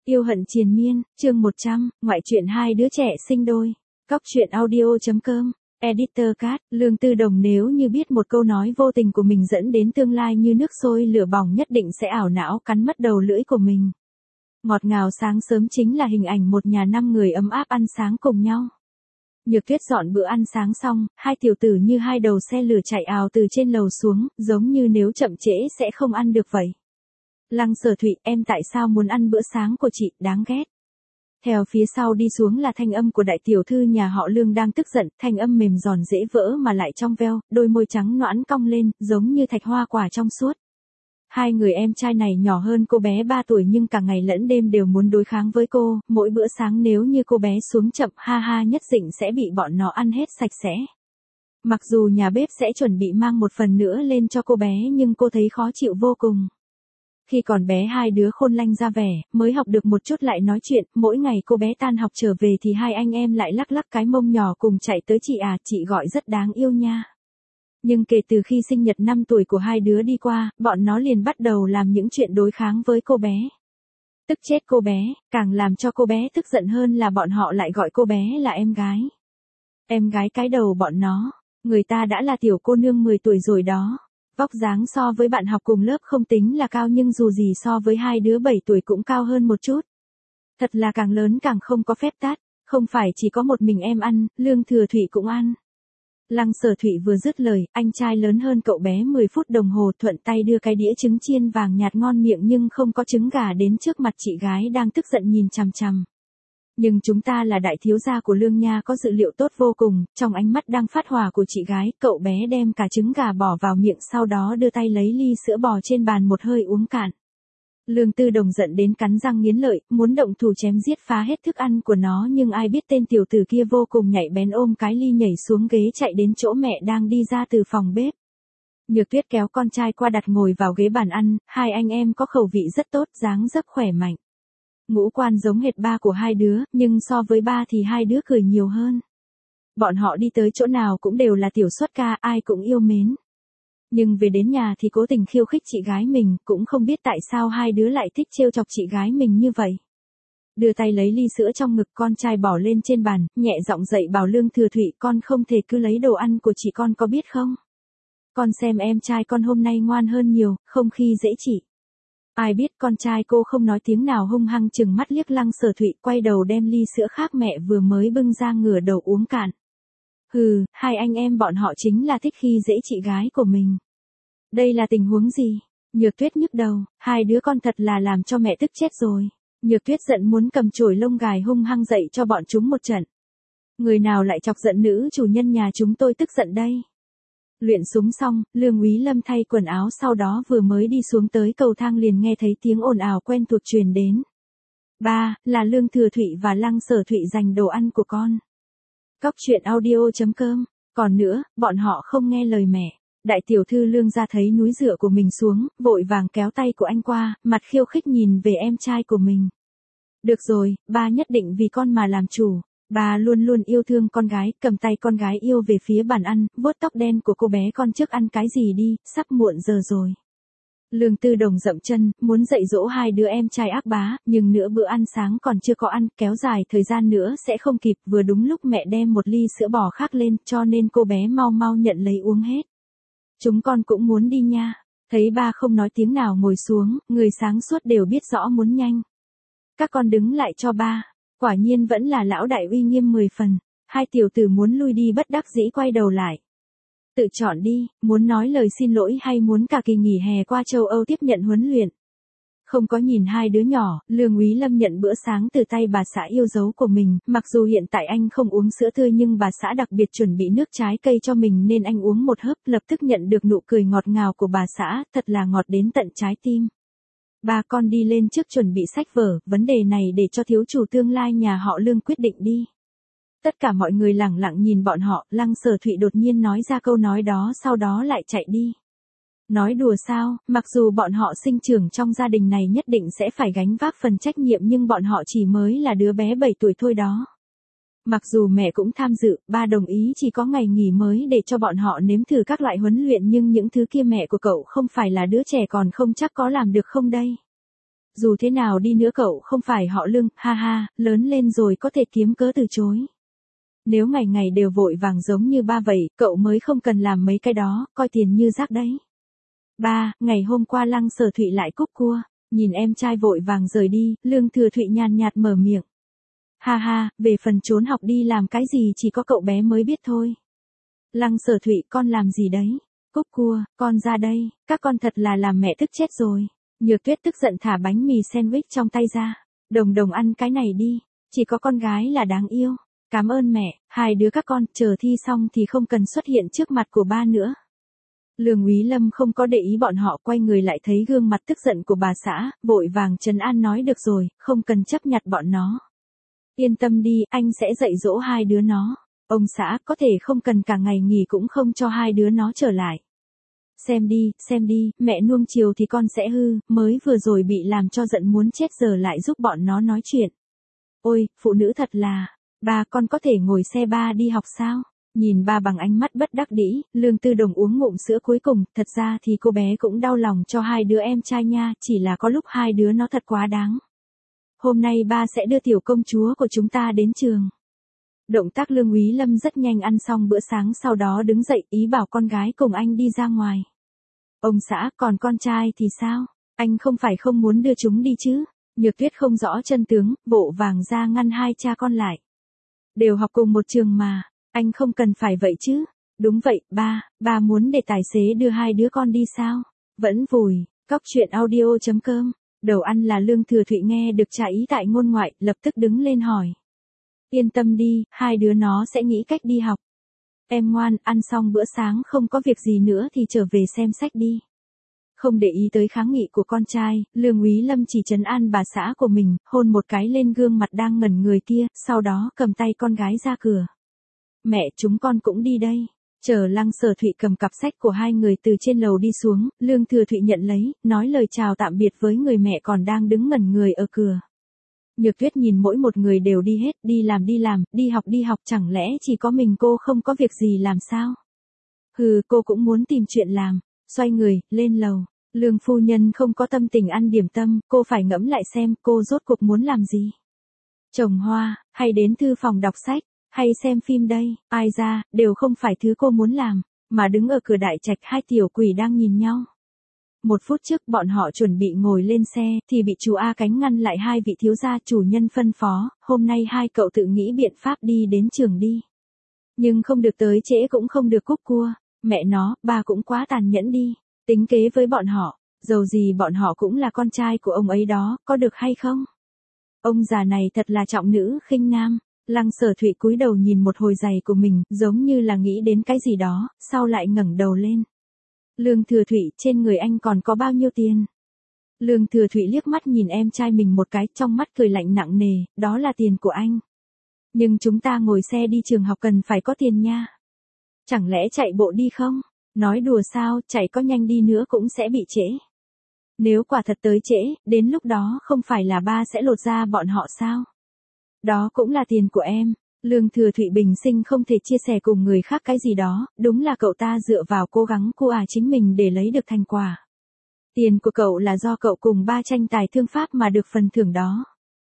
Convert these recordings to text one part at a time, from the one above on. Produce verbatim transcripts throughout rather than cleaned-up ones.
Yêu hận triền miên, chương một trăm, ngoại truyện hai đứa trẻ sinh đôi. Cóc truyện audio.com, Editor Cat, Lương Tư Đồng nếu như biết một câu nói vô tình của mình dẫn đến tương lai như nước sôi lửa bỏng nhất định sẽ ảo não cắn mất đầu lưỡi của mình. Ngọt ngào sáng sớm chính là hình ảnh một nhà năm người ấm áp ăn sáng cùng nhau. Nhược Tuyết dọn bữa ăn sáng xong, hai tiểu tử như hai đầu xe lửa chạy ào từ trên lầu xuống, giống như nếu chậm trễ sẽ không ăn được vậy. Lăng Sở Thụy, em tại sao muốn ăn bữa sáng của chị, đáng ghét. Theo phía sau đi xuống là thanh âm của đại tiểu thư nhà họ Lương đang tức giận, thanh âm mềm giòn dễ vỡ mà lại trong veo, đôi môi trắng nõn cong lên, giống như thạch hoa quả trong suốt. Hai người em trai này nhỏ hơn cô bé ba tuổi nhưng cả ngày lẫn đêm đều muốn đối kháng với cô, mỗi bữa sáng nếu như cô bé xuống chậm ha ha nhất định sẽ bị bọn nó ăn hết sạch sẽ. Mặc dù nhà bếp sẽ chuẩn bị mang một phần nữa lên cho cô bé nhưng cô thấy khó chịu vô cùng. Khi còn bé hai đứa khôn lanh ra vẻ, mới học được một chút lại nói chuyện, mỗi ngày cô bé tan học trở về thì hai anh em lại lắc lắc cái mông nhỏ cùng chạy tới chị à, chị gọi rất đáng yêu nha. Nhưng kể từ khi sinh nhật năm tuổi của hai đứa đi qua, bọn nó liền bắt đầu làm những chuyện đối kháng với cô bé. Tức chết cô bé, càng làm cho cô bé tức giận hơn là bọn họ lại gọi cô bé là em gái. Em gái cái đầu bọn nó, người ta đã là tiểu cô nương mười tuổi rồi đó. Vóc dáng so với bạn học cùng lớp không tính là cao nhưng dù gì so với hai đứa bảy tuổi cũng cao hơn một chút. Thật là càng lớn càng không có phép tát, không phải chỉ có một mình em ăn, Lương Thừa Thụy cũng ăn. Lăng Sở Thụy vừa dứt lời, anh trai lớn hơn cậu bé mười phút đồng hồ thuận tay đưa cái đĩa trứng chiên vàng nhạt ngon miệng nhưng không có trứng gà đến trước mặt chị gái đang tức giận nhìn chằm chằm. Nhưng chúng ta là đại thiếu gia của Lương nha có dự liệu tốt vô cùng, trong ánh mắt đang phát hỏa của chị gái, cậu bé đem cả trứng gà bỏ vào miệng sau đó đưa tay lấy ly sữa bò trên bàn một hơi uống cạn. Lương Tư Đồng giận đến cắn răng nghiến lợi, muốn động thủ chém giết phá hết thức ăn của nó nhưng ai biết tên tiểu tử kia vô cùng nhạy bén ôm cái ly nhảy xuống ghế chạy đến chỗ mẹ đang đi ra từ phòng bếp. Nhược Tuyết kéo con trai qua đặt ngồi vào ghế bàn ăn, hai anh em có khẩu vị rất tốt, dáng dấp khỏe mạnh. Ngũ quan giống hệt ba của hai đứa, nhưng so với ba thì hai đứa cười nhiều hơn. Bọn họ đi tới chỗ nào cũng đều là tiểu xuất ca, ai cũng yêu mến. Nhưng về đến nhà thì cố tình khiêu khích chị gái mình, cũng không biết tại sao hai đứa lại thích trêu chọc chị gái mình như vậy. Đưa tay lấy ly sữa trong ngực con trai bỏ lên trên bàn, nhẹ giọng dạy bảo Lương Thừa Thụy, con không thể cứ lấy đồ ăn của chị con có biết không? Con xem em trai con hôm nay ngoan hơn nhiều, không khi dễ chị. Ai biết con trai cô không nói tiếng nào hung hăng chừng mắt liếc Lăng Sở Thụy quay đầu đem ly sữa khác mẹ vừa mới bưng ra ngửa đầu uống cạn. Hừ, hai anh em bọn họ chính là thích khi dễ chị gái của mình. Đây là tình huống gì? Nhược Tuyết nhức đầu, hai đứa con thật là làm cho mẹ tức chết rồi. Nhược Tuyết giận muốn cầm chổi lông gài hung hăng dậy cho bọn chúng một trận. Người nào lại chọc giận nữ chủ nhân nhà chúng tôi tức giận đây? Luyện súng xong, Lương Úy Lâm thay quần áo sau đó vừa mới đi xuống tới cầu thang liền nghe thấy tiếng ồn ào quen thuộc truyền đến. Ba, là Lương Thừa Thụy và Lăng Sở Thụy giành đồ ăn của con. Cóc truyện audio.com, còn nữa, bọn họ không nghe lời mẹ. Đại tiểu thư Lương ra thấy núi dựa của mình xuống, vội vàng kéo tay của anh qua, mặt khiêu khích nhìn về em trai của mình. Được rồi, ba nhất định vì con mà làm chủ. Bà luôn luôn yêu thương con gái, cầm tay con gái yêu về phía bàn ăn, vuốt tóc đen của cô bé con trước ăn cái gì đi, sắp muộn giờ rồi. Lương Tư Đồng dậm chân, muốn dạy dỗ hai đứa em trai ác bá, nhưng nữa bữa ăn sáng còn chưa có ăn, kéo dài thời gian nữa sẽ không kịp, vừa đúng lúc mẹ đem một ly sữa bò khác lên, cho nên cô bé mau mau nhận lấy uống hết. Chúng con cũng muốn đi nha. Thấy ba không nói tiếng nào ngồi xuống, người sáng suốt đều biết rõ muốn nhanh. Các con đứng lại cho ba. Quả nhiên vẫn là lão đại uy nghiêm mười phần, hai tiểu tử muốn lui đi bất đắc dĩ quay đầu lại. Tự chọn đi, muốn nói lời xin lỗi hay muốn cả kỳ nghỉ hè qua châu Âu tiếp nhận huấn luyện. Không có nhìn hai đứa nhỏ, Lương Úy Lâm nhận bữa sáng từ tay bà xã yêu dấu của mình, mặc dù hiện tại anh không uống sữa tươi nhưng bà xã đặc biệt chuẩn bị nước trái cây cho mình nên anh uống một hớp lập tức nhận được nụ cười ngọt ngào của bà xã, thật là ngọt đến tận trái tim. Ba con đi lên trước chuẩn bị sách vở, vấn đề này để cho thiếu chủ tương lai nhà họ Lương quyết định đi. Tất cả mọi người lẳng lặng nhìn bọn họ, Lăng Sở Thụy đột nhiên nói ra câu nói đó sau đó lại chạy đi. Nói đùa sao, mặc dù bọn họ sinh trưởng trong gia đình này nhất định sẽ phải gánh vác phần trách nhiệm nhưng bọn họ chỉ mới là đứa bé bảy tuổi thôi đó. Mặc dù mẹ cũng tham dự, ba đồng ý chỉ có ngày nghỉ mới để cho bọn họ nếm thử các loại huấn luyện nhưng những thứ kia mẹ của cậu không phải là đứa trẻ còn không chắc có làm được không đây. Dù thế nào đi nữa cậu không phải họ Lương, ha ha, lớn lên rồi có thể kiếm cớ từ chối. Nếu ngày ngày đều vội vàng giống như ba vậy, cậu mới không cần làm mấy cái đó, coi tiền như rác đấy. Ba, ngày hôm qua Lăng Sở Thụy lại cúp cua, nhìn em trai vội vàng rời đi, Lương Thừa Thụy nhàn nhạt mở miệng. Ha ha, về phần trốn học đi làm cái gì chỉ có cậu bé mới biết thôi. Lăng Sở Thụy, con làm gì đấy? Cúp cua, con ra đây, các con thật là làm mẹ tức chết rồi. Nhược Tuyết tức giận thả bánh mì sandwich trong tay ra. Đồng Đồng ăn cái này đi, chỉ có con gái là đáng yêu. Cảm ơn mẹ, hai đứa các con, chờ thi xong thì không cần xuất hiện trước mặt của ba nữa. Lương Úy Lâm không có để ý bọn họ, quay người lại thấy gương mặt tức giận của bà xã, vội vàng trấn an nói được rồi, không cần chấp nhặt bọn nó. Yên tâm đi, anh sẽ dạy dỗ hai đứa nó. Ông xã có thể không cần cả ngày nghỉ cũng không cho hai đứa nó trở lại. Xem đi, xem đi, mẹ nuông chiều thì con sẽ hư, mới vừa rồi bị làm cho giận muốn chết giờ lại giúp bọn nó nói chuyện. Ôi, phụ nữ thật là, ba con có thể ngồi xe ba đi học sao? Nhìn ba bằng ánh mắt bất đắc dĩ, Lương Tư Đồng uống ngụm sữa cuối cùng, thật ra thì cô bé cũng đau lòng cho hai đứa em trai nha, chỉ là có lúc hai đứa nó thật quá đáng. Hôm nay ba sẽ đưa tiểu công chúa của chúng ta đến trường. Động tác Lương Úy Lâm rất nhanh, ăn xong bữa sáng sau đó đứng dậy, ý bảo con gái cùng anh đi ra ngoài. Ông xã, còn con trai thì sao? Anh không phải không muốn đưa chúng đi chứ? Nhược Tuyết không rõ chân tướng, vội vàng ra ngăn hai cha con lại. Đều học cùng một trường mà, anh không cần phải vậy chứ. Đúng vậy, ba, ba muốn để tài xế đưa hai đứa con đi sao? Vẫn vùi, cóc truyện audio chấm com. Đầu ăn là Lương Thừa Thụy nghe được trả ý tại ngôn ngoại, lập tức đứng lên hỏi. Yên tâm đi, hai đứa nó sẽ nghĩ cách đi học. Em ngoan, ăn xong bữa sáng không có việc gì nữa thì trở về xem sách đi. Không để ý tới kháng nghị của con trai, Lương Úy Lâm chỉ trấn an bà xã của mình, hôn một cái lên gương mặt đang ngẩn người kia, sau đó cầm tay con gái ra cửa. Mẹ, chúng con cũng đi đây. Chờ Lăng Sở Thụy cầm cặp sách của hai người từ trên lầu đi xuống, Lương Thừa Thụy nhận lấy, nói lời chào tạm biệt với người mẹ còn đang đứng ngẩn người ở cửa. Nhược Tuyết nhìn mỗi một người đều đi hết, đi làm đi làm, đi học đi học, chẳng lẽ chỉ có mình cô không có việc gì làm sao? Hừ, cô cũng muốn tìm chuyện làm. Xoay người, lên lầu. Lương phu nhân không có tâm tình ăn điểm tâm, cô phải ngẫm lại xem cô rốt cuộc muốn làm gì. Trồng hoa, hay đến thư phòng đọc sách, hay xem phim đây, ai ra, đều không phải thứ cô muốn làm, mà đứng ở cửa đại trạch hai tiểu quỷ đang nhìn nhau. Một phút trước bọn họ chuẩn bị ngồi lên xe, thì bị chú A Cánh ngăn lại hai vị thiếu gia chủ nhân phân phó, hôm nay hai cậu tự nghĩ biện pháp đi đến trường đi. Nhưng không được tới trễ cũng không được cúp cua, mẹ nó, ba cũng quá tàn nhẫn đi, tính kế với bọn họ, dầu gì bọn họ cũng là con trai của ông ấy đó, có được hay không? Ông già này thật là trọng nữ khinh nam. Lăng Sở Thụy cúi đầu nhìn một hồi giày của mình, giống như là nghĩ đến cái gì đó, sau lại ngẩng đầu lên. Lương Thừa Thụy, trên người anh còn có bao nhiêu tiền? Lương Thừa Thụy liếc mắt nhìn em trai mình một cái, trong mắt cười lạnh nặng nề, đó là tiền của anh. Nhưng chúng ta ngồi xe đi trường học cần phải có tiền nha. Chẳng lẽ chạy bộ đi không? Nói đùa sao, chạy có nhanh đi nữa cũng sẽ bị trễ. Nếu quả thật tới trễ, đến lúc đó không phải là ba sẽ lột ra bọn họ sao? Đó cũng là tiền của em. Lương Thừa Thụy bình sinh không thể chia sẻ cùng người khác cái gì đó, đúng là cậu ta dựa vào cố gắng của à chính mình để lấy được thành quả. Tiền của cậu là do cậu cùng ba tranh tài thương pháp mà được phần thưởng đó.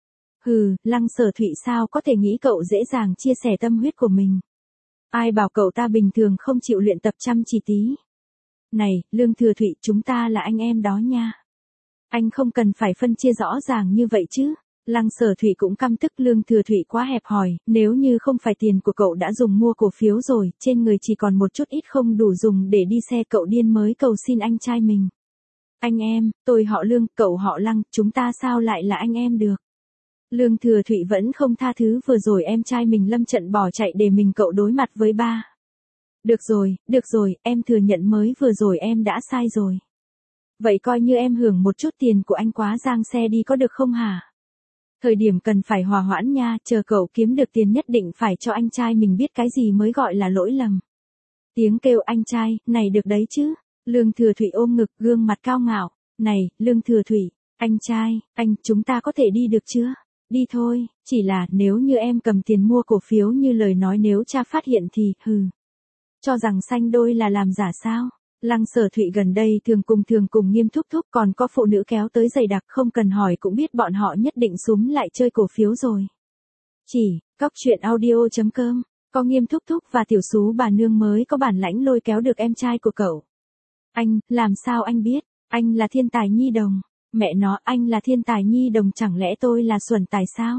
Hừ, Lăng Sở Thụy sao có thể nghĩ cậu dễ dàng chia sẻ tâm huyết của mình. Ai bảo cậu ta bình thường không chịu luyện tập chăm chỉ tí. Này, Lương Thừa Thụy, chúng ta là anh em đó nha. Anh không cần phải phân chia rõ ràng như vậy chứ. Lăng Sở Thụy cũng căm tức Lương Thừa Thụy quá hẹp hòi, nếu như không phải tiền của cậu đã dùng mua cổ phiếu rồi, trên người chỉ còn một chút ít không đủ dùng để đi xe, cậu điên mới cầu xin anh trai mình. Anh em, tôi họ Lương, cậu họ Lăng, chúng ta sao lại là anh em được? Lương Thừa Thụy vẫn không tha thứ vừa rồi em trai mình lâm trận bỏ chạy để mình cậu đối mặt với ba. Được rồi, được rồi, em thừa nhận mới vừa rồi em đã sai rồi. Vậy coi như em hưởng một chút tiền của anh quá giang xe đi có được không hả? Thời điểm cần phải hòa hoãn nha, chờ cậu kiếm được tiền nhất định phải cho anh trai mình biết cái gì mới gọi là lỗi lầm. Tiếng kêu anh trai, này được đấy chứ. Lương Thừa Thụy ôm ngực, gương mặt cao ngạo. Này, Lương Thừa Thụy, anh trai, anh, chúng ta có thể đi được chưa? Đi thôi, chỉ là nếu như em cầm tiền mua cổ phiếu như lời nói nếu cha phát hiện thì, hừ. Cho rằng sanh đôi là làm giả sao? Lăng Sở Thụy gần đây thường cùng thường cùng Nghiêm Thúc Thúc còn có phụ nữ kéo tới dày đặc không cần hỏi cũng biết bọn họ nhất định súm lại chơi cổ phiếu rồi. Chỉ, cóc truyện audio.com, có Nghiêm Thúc Thúc và tiểu sú bà nương mới có bản lãnh lôi kéo được em trai của cậu. Anh, làm sao anh biết, anh là thiên tài nhi đồng, mẹ nó anh là thiên tài nhi đồng chẳng lẽ tôi là xuẩn tài sao?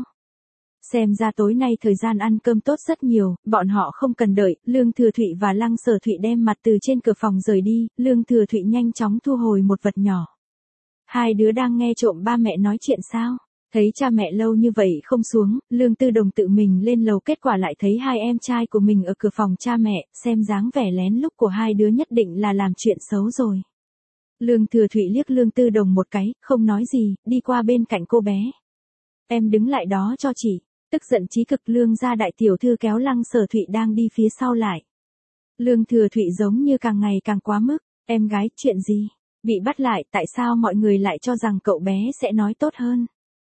Xem ra tối nay thời gian ăn cơm tốt rất nhiều, bọn họ không cần đợi, Lương Thừa Thụy và Lăng Sở Thụy đem mặt từ trên cửa phòng rời đi, Lương Thừa Thụy nhanh chóng thu hồi một vật nhỏ. Hai đứa đang nghe trộm ba mẹ nói chuyện sao? Thấy cha mẹ lâu như vậy không xuống, Lương Tư Đồng tự mình lên lầu kết quả lại thấy hai em trai của mình ở cửa phòng cha mẹ, xem dáng vẻ lén lút của hai đứa nhất định là làm chuyện xấu rồi. Lương Thừa Thụy liếc Lương Tư Đồng một cái, không nói gì, đi qua bên cạnh cô bé. Em đứng lại đó cho chị. Tức giận chí cực Lương gia đại tiểu thư kéo Lăng Sở Thụy đang đi phía sau lại. Lương Thừa Thụy giống như càng ngày càng quá mức, em gái, chuyện gì? Bị bắt lại, tại sao mọi người lại cho rằng cậu bé sẽ nói tốt hơn?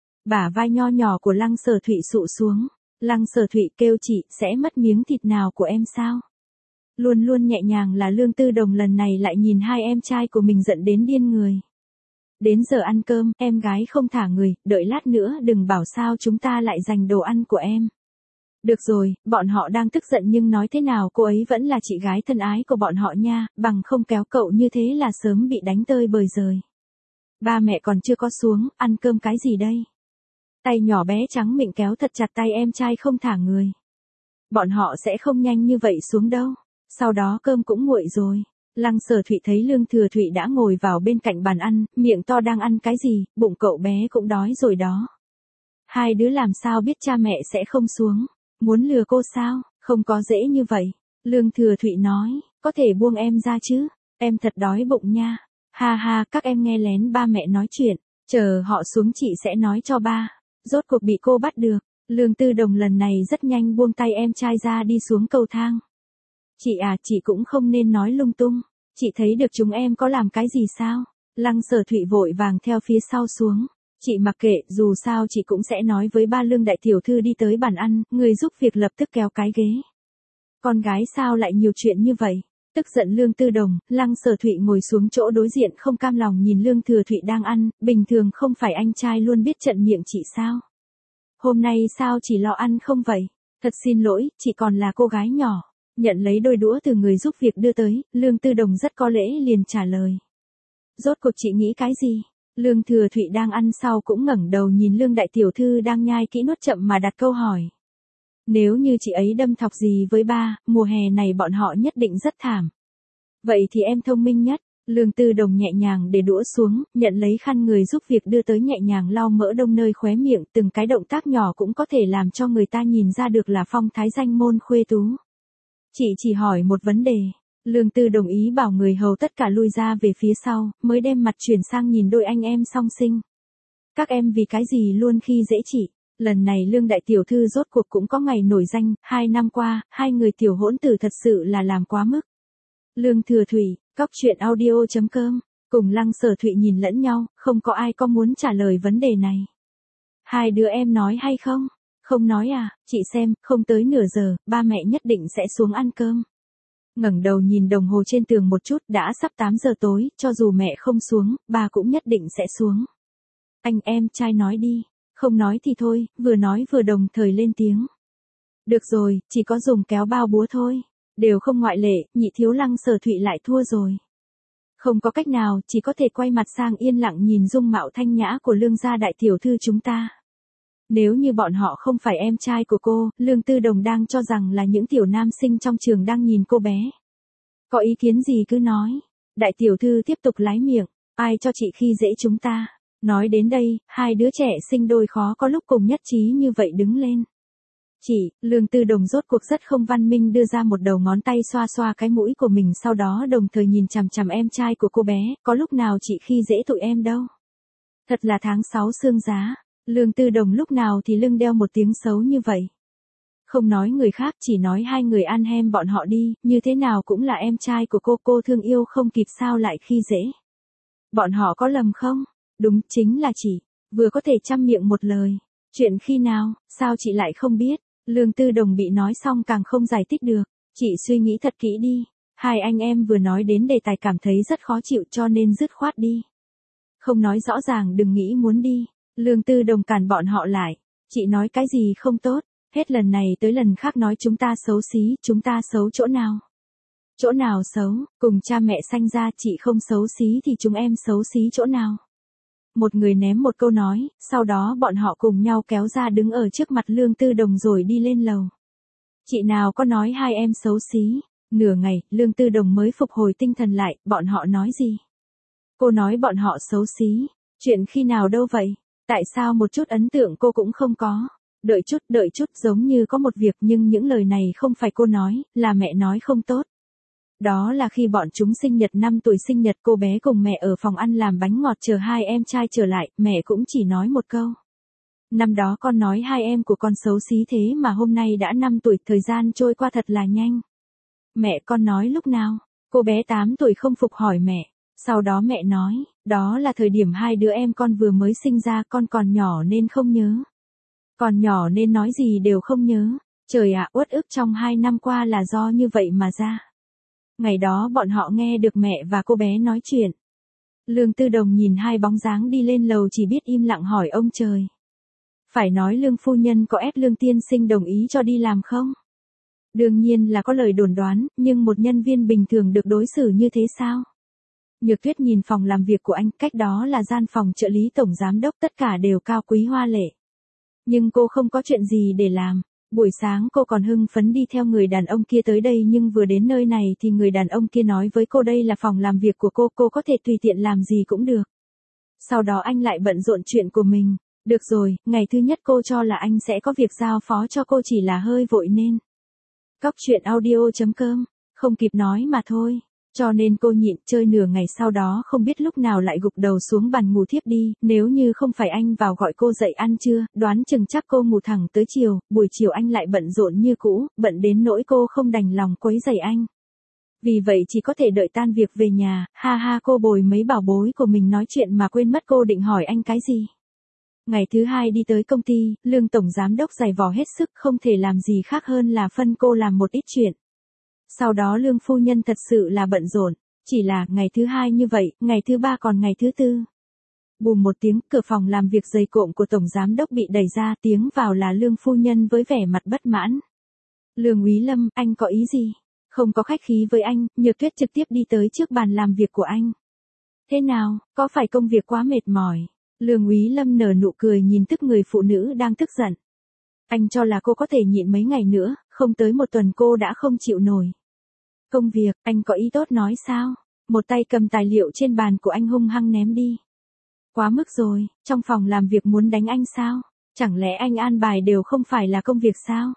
Bả vai nho nhỏ của Lăng Sở Thụy sụ xuống, Lăng Sở Thụy kêu chị, sẽ mất miếng thịt nào của em sao? Luôn luôn nhẹ nhàng là Lương Tư Đồng lần này lại nhìn hai em trai của mình giận đến điên người. Đến giờ ăn cơm, em gái không thả người, đợi lát nữa đừng bảo sao chúng ta lại giành đồ ăn của em. Được rồi, bọn họ đang tức giận nhưng nói thế nào cô ấy vẫn là chị gái thân ái của bọn họ nha, bằng không kéo cậu như thế là sớm bị đánh tơi bời rời. Ba mẹ còn chưa có xuống, ăn cơm cái gì đây? Tay nhỏ bé trắng mịn kéo thật chặt tay em trai không thả người. Bọn họ sẽ không nhanh như vậy xuống đâu, sau đó cơm cũng nguội rồi. Lăng Sở Thụy thấy Lương Thừa Thụy đã ngồi vào bên cạnh bàn ăn, miệng to đang ăn cái gì, bụng cậu bé cũng đói rồi đó. Hai đứa làm sao biết cha mẹ sẽ không xuống, muốn lừa cô sao, không có dễ như vậy. Lương Thừa Thụy nói, có thể buông em ra chứ, em thật đói bụng nha. Ha ha, các em nghe lén ba mẹ nói chuyện, chờ họ xuống chị sẽ nói cho ba. Rốt cuộc bị cô bắt được, Lương Tư Đồng lần này rất nhanh buông tay em trai ra đi xuống cầu thang. Chị à, chị cũng không nên nói lung tung. Chị thấy được chúng em có làm cái gì sao? Lăng Sở Thụy vội vàng theo phía sau xuống. Chị mặc kệ, dù sao chị cũng sẽ nói với ba Lương đại tiểu thư đi tới bàn ăn, người giúp việc lập tức kéo cái ghế. Con gái sao lại nhiều chuyện như vậy? Tức giận Lương Tư Đồng, Lăng Sở Thụy ngồi xuống chỗ đối diện không cam lòng nhìn Lương Thừa Thụy đang ăn, bình thường không phải anh trai luôn biết trận miệng chị sao? Hôm nay sao chỉ lo ăn không vậy? Thật xin lỗi, chị còn là cô gái nhỏ. Nhận lấy đôi đũa từ người giúp việc đưa tới, Lương Tư Đồng rất có lễ liền trả lời. Rốt cuộc chị nghĩ cái gì? Lương Thừa Thụy đang ăn sau cũng ngẩng đầu nhìn Lương đại tiểu thư đang nhai kỹ nuốt chậm mà đặt câu hỏi. Nếu như chị ấy đâm thọc gì với ba, mùa hè này bọn họ nhất định rất thảm. Vậy thì em thông minh nhất. Lương Tư Đồng nhẹ nhàng để đũa xuống, nhận lấy khăn người giúp việc đưa tới nhẹ nhàng lau mỡ đông nơi khóe miệng, từng cái động tác nhỏ cũng có thể làm cho người ta nhìn ra được là phong thái danh môn khuê tú. Chị chỉ hỏi một vấn đề. Lương Tư đồng ý bảo người hầu tất cả lui ra về phía sau, mới đem mặt chuyển sang nhìn đôi anh em song sinh. Các em vì cái gì luôn khi dễ chị. Lần này Lương đại tiểu thư rốt cuộc cũng có ngày nổi danh, hai năm qua, hai người tiểu hỗn tử thật sự là làm quá mức. Lương Thừa Thụy, cóc truyện audio.com, cùng Lăng Sở Thụy nhìn lẫn nhau, không có ai có muốn trả lời vấn đề này. Hai đứa em nói hay không? Không nói à, chị xem, không tới nửa giờ, ba mẹ nhất định sẽ xuống ăn cơm. Ngẩng đầu nhìn đồng hồ trên tường một chút, đã sắp tám giờ tối, cho dù mẹ không xuống, ba cũng nhất định sẽ xuống. Anh em trai nói đi, không nói thì thôi, vừa nói vừa đồng thời lên tiếng. Được rồi, chỉ có dùng kéo bao búa thôi, đều không ngoại lệ, nhị thiếu Lăng Sở Thụy lại thua rồi. Không có cách nào, chỉ có thể quay mặt sang yên lặng nhìn dung mạo thanh nhã của Lương gia đại tiểu thư chúng ta. Nếu như bọn họ không phải em trai của cô, Lương Tư Đồng đang cho rằng là những tiểu nam sinh trong trường đang nhìn cô bé. Có ý kiến gì cứ nói. Đại tiểu thư tiếp tục lái miệng, ai cho chị khi dễ chúng ta. Nói đến đây, hai đứa trẻ sinh đôi khó có lúc cùng nhất trí như vậy đứng lên. Chị, Lương Tư Đồng rốt cuộc rất không văn minh đưa ra một đầu ngón tay xoa xoa cái mũi của mình, sau đó đồng thời nhìn chằm chằm em trai của cô bé, có lúc nào chị khi dễ tụi em đâu. Thật là tháng sáu sương giá. Lương Tư Đồng lúc nào thì lưng đeo một tiếng xấu như vậy. Không nói người khác, chỉ nói hai người ăn hem bọn họ đi, như thế nào cũng là em trai của cô, cô thương yêu không kịp sao lại khi dễ. Bọn họ có lầm không? Đúng, chính là chị, vừa có thể trăm miệng một lời. Chuyện khi nào, sao chị lại không biết? Lương Tư Đồng bị nói xong càng không giải thích được. Chị suy nghĩ thật kỹ đi. Hai anh em vừa nói đến đề tài cảm thấy rất khó chịu cho nên dứt khoát đi. Không nói rõ ràng đừng nghĩ muốn đi. Lương Tư Đồng cản bọn họ lại. Chị nói cái gì không tốt, hết lần này tới lần khác nói chúng ta xấu xí, chúng ta xấu chỗ nào? Chỗ nào xấu, cùng cha mẹ sanh ra chị không xấu xí thì chúng em xấu xí chỗ nào? Một người ném một câu nói, sau đó bọn họ cùng nhau kéo ra đứng ở trước mặt Lương Tư Đồng rồi đi lên lầu. Chị nào có nói hai em xấu xí? Nửa ngày, Lương Tư Đồng mới phục hồi tinh thần lại, bọn họ nói gì? Cô nói bọn họ xấu xí. Chuyện khi nào đâu vậy? Tại sao một chút ấn tượng cô cũng không có? Đợi chút, đợi chút, giống như có một việc nhưng những lời này không phải cô nói, là mẹ nói không tốt. Đó là khi bọn chúng sinh nhật năm tuổi sinh nhật cô bé cùng mẹ ở phòng ăn làm bánh ngọt chờ hai em trai trở lại, mẹ cũng chỉ nói một câu. Năm đó con nói hai em của con xấu xí thế mà hôm nay đã năm tuổi, thời gian trôi qua thật là nhanh. Mẹ con nói lúc nào? Cô bé tám tuổi không phục hỏi mẹ. Sau đó mẹ nói, đó là thời điểm hai đứa em con vừa mới sinh ra, con còn nhỏ nên không nhớ. Còn nhỏ nên nói gì đều không nhớ. Trời ạ, uất ức trong hai năm qua là do như vậy mà ra. Ngày đó bọn họ nghe được mẹ và cô bé nói chuyện. Lương Tư Đồng nhìn hai bóng dáng đi lên lầu chỉ biết im lặng hỏi ông trời. Phải nói Lương phu nhân có ép Lương tiên sinh đồng ý cho đi làm không? Đương nhiên là có lời đồn đoán, nhưng một nhân viên bình thường được đối xử như thế sao? Nhược Tuyết nhìn phòng làm việc của anh, cách đó là gian phòng trợ lý tổng giám đốc, tất cả đều cao quý hoa lệ. Nhưng cô không có chuyện gì để làm. Buổi sáng cô còn hưng phấn đi theo người đàn ông kia tới đây nhưng vừa đến nơi này thì người đàn ông kia nói với cô đây là phòng làm việc của cô, cô có thể tùy tiện làm gì cũng được. Sau đó anh lại bận rộn chuyện của mình. Được rồi, ngày thứ nhất cô cho là anh sẽ có việc giao phó cho cô chỉ là hơi vội nên. Cóc truyện audio chấm com, không kịp nói mà thôi. Cho nên cô nhịn chơi nửa ngày sau đó không biết lúc nào lại gục đầu xuống bàn ngủ thiếp đi, nếu như không phải anh vào gọi cô dậy ăn trưa, đoán chừng chắc cô ngủ thẳng tới chiều, buổi chiều anh lại bận rộn như cũ, bận đến nỗi cô không đành lòng quấy rầy anh. Vì vậy chỉ có thể đợi tan việc về nhà, ha ha cô bồi mấy bảo bối của mình nói chuyện mà quên mất cô định hỏi anh cái gì. Ngày thứ hai đi tới công ty, Lương tổng giám đốc giày vò hết sức không thể làm gì khác hơn là phân cô làm một ít chuyện. Sau đó Lương phu nhân thật sự là bận rộn, chỉ là ngày thứ hai như vậy, ngày thứ ba còn ngày thứ tư. Bùm một tiếng, cửa phòng làm việc dày cộm của tổng giám đốc bị đẩy ra, tiếng vào là Lương phu nhân với vẻ mặt bất mãn. Lương Úy Lâm, anh có ý gì? Không có khách khí với anh, Nhược Tuyết trực tiếp đi tới trước bàn làm việc của anh. Thế nào, có phải công việc quá mệt mỏi? Lương Úy Lâm nở nụ cười nhìn tức người phụ nữ đang tức giận. Anh cho là cô có thể nhịn mấy ngày nữa, không tới một tuần cô đã không chịu nổi. Công việc, anh có ý tốt nói sao? Một tay cầm tài liệu trên bàn của anh hung hăng ném đi. Quá mức rồi, trong phòng làm việc muốn đánh anh sao? Chẳng lẽ anh an bài đều không phải là công việc sao?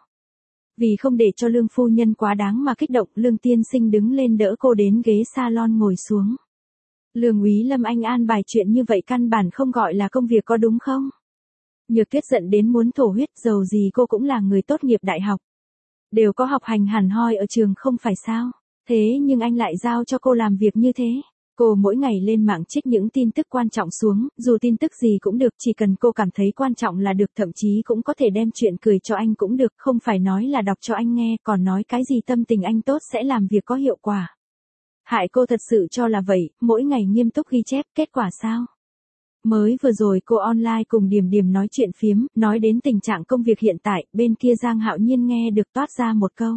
Vì không để cho Lương phu nhân quá đáng mà kích động, Lương tiên sinh đứng lên đỡ cô đến ghế salon ngồi xuống. Lương Úy Lâm, anh an bài chuyện như vậy căn bản không gọi là công việc có đúng không? Nhược Tuyết giận đến muốn thổ huyết, dầu gì cô cũng là người tốt nghiệp đại học. Đều có học hành hẳn hoi ở trường không phải sao? Thế nhưng anh lại giao cho cô làm việc như thế. Cô mỗi ngày lên mạng trích những tin tức quan trọng xuống, dù tin tức gì cũng được, chỉ cần cô cảm thấy quan trọng là được, thậm chí cũng có thể đem chuyện cười cho anh cũng được, không phải nói là đọc cho anh nghe, còn nói cái gì tâm tình anh tốt sẽ làm việc có hiệu quả. Hại cô thật sự cho là vậy, mỗi ngày nghiêm túc ghi chép, kết quả sao? Mới vừa rồi cô online cùng Điềm Điềm nói chuyện phiếm, nói đến tình trạng công việc hiện tại, bên kia Giang Hạo Nhiên nghe được toát ra một câu.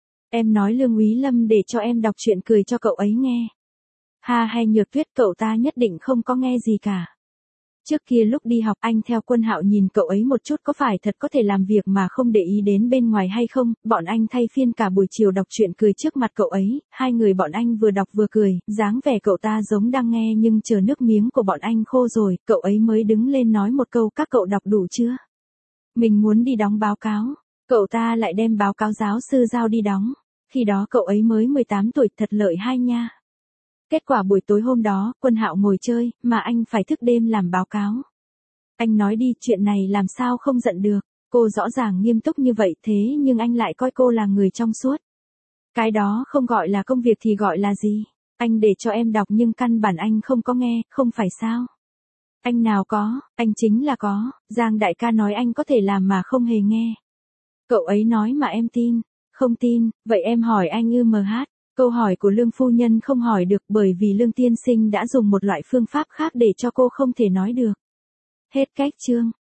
Em nói Lương Úy Lâm để cho em đọc chuyện cười cho cậu ấy nghe. Ha hay Nhược Tuyết, cậu ta nhất định không có nghe gì cả. Trước kia lúc đi học anh theo Quân Hạo nhìn cậu ấy một chút có phải thật có thể làm việc mà không để ý đến bên ngoài hay không, bọn anh thay phiên cả buổi chiều đọc chuyện cười trước mặt cậu ấy, hai người bọn anh vừa đọc vừa cười, dáng vẻ cậu ta giống đang nghe nhưng chờ nước miếng của bọn anh khô rồi, cậu ấy mới đứng lên nói một câu các cậu đọc đủ chưa? Mình muốn đi đóng báo cáo, cậu ta lại đem báo cáo giáo sư giao đi đóng, khi đó cậu ấy mới mười tám tuổi, thật lợi hai nha. Kết quả buổi tối hôm đó, Quân Hạo ngồi chơi, mà anh phải thức đêm làm báo cáo. Anh nói đi, chuyện này làm sao không giận được, cô rõ ràng nghiêm túc như vậy thế nhưng anh lại coi cô là người trong suốt. Cái đó không gọi là công việc thì gọi là gì? Anh để cho em đọc nhưng căn bản anh không có nghe, không phải sao? Anh nào có, anh chính là có, Giang đại ca nói anh có thể làm mà không hề nghe. Cậu ấy nói mà em tin, không tin, vậy em hỏi anh ư mh, Câu hỏi của Lương phu nhân không hỏi được bởi vì Lương tiên sinh đã dùng một loại phương pháp khác để cho cô không thể nói được. Hết cách chương.